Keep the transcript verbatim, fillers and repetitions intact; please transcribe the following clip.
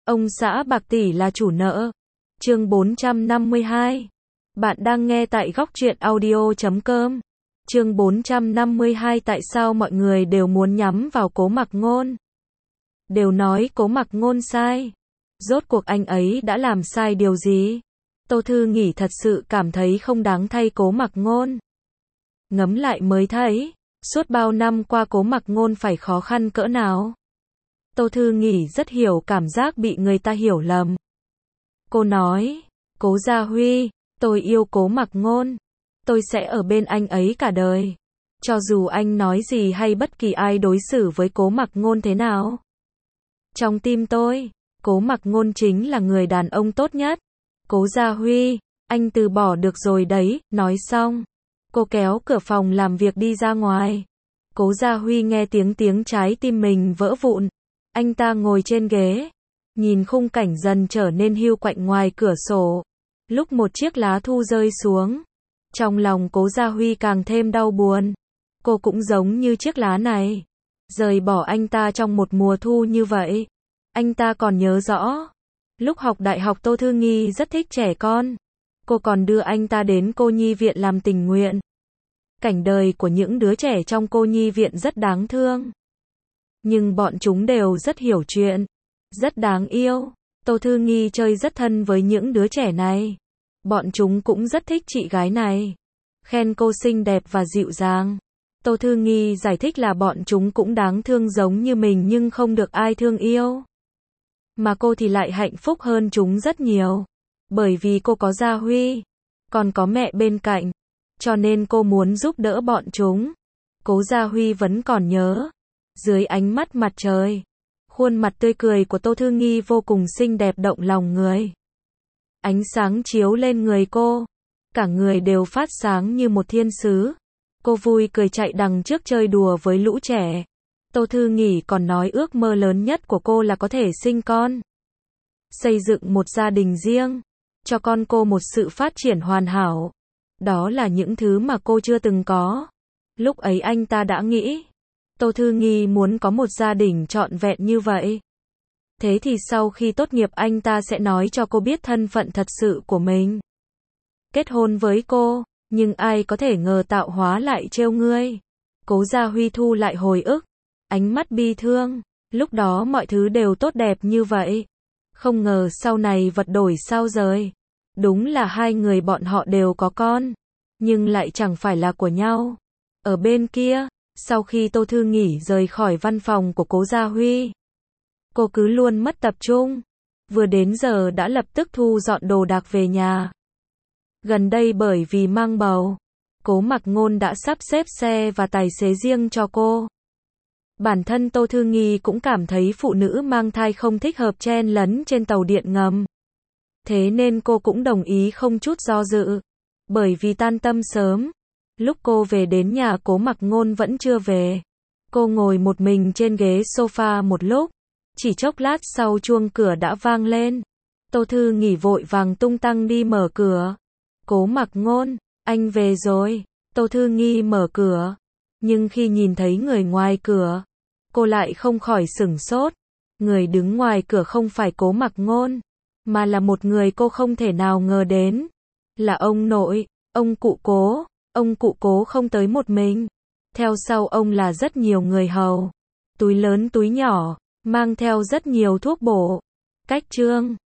Ông xã bạc tỷ là chủ nợ. Chương bốn trăm năm mươi hai. Bạn đang nghe tại góc truyện audio chấm com. Chương bốn trăm năm mươi hai. Tại sao mọi người đều muốn nhắm vào Cố Mặc Ngôn? Đều nói Cố Mặc Ngôn sai. Rốt cuộc anh ấy đã làm sai điều gì? Tô Thư Nghỉ thật sự cảm thấy không đáng thay Cố Mặc Ngôn. Ngẫm lại mới thấy, suốt bao năm qua Cố Mặc Ngôn phải khó khăn cỡ nào. Tô Thư Nghỉ rất hiểu cảm giác bị người ta hiểu lầm. Cô nói, Cố Gia Huy, tôi yêu Cố Mặc Ngôn. Tôi sẽ ở bên anh ấy cả đời. Cho dù anh nói gì hay bất kỳ ai đối xử với Cố Mặc Ngôn thế nào. Trong tim tôi, Cố Mặc Ngôn chính là người đàn ông tốt nhất. Cố Gia Huy, anh từ bỏ được rồi đấy. Nói xong, cô kéo cửa phòng làm việc đi ra ngoài. Cố Gia Huy nghe tiếng tiếng trái tim mình vỡ vụn. Anh ta ngồi trên ghế, nhìn khung cảnh dần trở nên hiu quạnh ngoài cửa sổ. Lúc một chiếc lá thu rơi xuống, trong lòng Cố Gia Huy càng thêm đau buồn. Cô cũng giống như chiếc lá này, rời bỏ anh ta trong một mùa thu như vậy. Anh ta còn nhớ rõ, lúc học đại học Tô Thư Nghi rất thích trẻ con. Cô còn đưa anh ta đến cô nhi viện làm tình nguyện. Cảnh đời của những đứa trẻ trong cô nhi viện rất đáng thương. Nhưng bọn chúng đều rất hiểu chuyện, rất đáng yêu. Tô Thư Nghi chơi rất thân với những đứa trẻ này. Bọn chúng cũng rất thích chị gái này, khen cô xinh đẹp và dịu dàng. Tô Thư Nghi giải thích là bọn chúng cũng đáng thương giống như mình nhưng không được ai thương yêu. Mà cô thì lại hạnh phúc hơn chúng rất nhiều. Bởi vì cô có Gia Huy, còn có mẹ bên cạnh. Cho nên cô muốn giúp đỡ bọn chúng. Cố Gia Huy vẫn còn nhớ. Dưới ánh mắt mặt trời, khuôn mặt tươi cười của Tô Thư Nghi vô cùng xinh đẹp động lòng người. Ánh sáng chiếu lên người cô, cả người đều phát sáng như một thiên sứ. Cô vui cười chạy đằng trước chơi đùa với lũ trẻ. Tô Thư Nghỉ còn nói ước mơ lớn nhất của cô là có thể sinh con, xây dựng một gia đình riêng, cho con cô một sự phát triển hoàn hảo. Đó là những thứ mà cô chưa từng có. Lúc ấy anh ta đã nghĩ, Tô Thư Nghi muốn có một gia đình trọn vẹn như vậy. Thế thì sau khi tốt nghiệp anh ta sẽ nói cho cô biết thân phận thật sự của mình. Kết hôn với cô, nhưng ai có thể ngờ tạo hóa lại trêu ngươi. Cố Gia Huy thu lại hồi ức, ánh mắt bi thương. Lúc đó mọi thứ đều tốt đẹp như vậy. Không ngờ sau này vật đổi sao rời. Đúng là hai người bọn họ đều có con, nhưng lại chẳng phải là của nhau. Ở bên kia, sau khi Tô Thư Nghỉ rời khỏi văn phòng của Cố Gia Huy, cô cứ luôn mất tập trung. Vừa đến giờ đã lập tức thu dọn đồ đạc về nhà. Gần đây bởi vì mang bầu, Cố Mặc Ngôn đã sắp xếp xe và tài xế riêng cho cô. Bản thân Tô Thư Nghi cũng cảm thấy phụ nữ mang thai không thích hợp chen lấn trên tàu điện ngầm. Thế nên cô cũng đồng ý không chút do dự. Bởi vì tan tầm sớm, lúc cô về đến nhà Cố Mặc Ngôn vẫn chưa về. Cô ngồi một mình trên ghế sofa một lúc. Chỉ chốc lát sau chuông cửa đã vang lên. Tô Thư Nghỉ vội vàng tung tăng đi mở cửa. Cố Mặc Ngôn, anh về rồi. Tô Thư Nghi mở cửa. Nhưng khi nhìn thấy người ngoài cửa, cô lại không khỏi sửng sốt. Người đứng ngoài cửa không phải Cố Mặc Ngôn, mà là một người cô không thể nào ngờ đến. Là ông nội, ông cụ Cố. Ông cụ Cố không tới một mình. Theo sau ông là rất nhiều người hầu. Túi lớn túi nhỏ, mang theo rất nhiều thuốc bổ. Cách trương,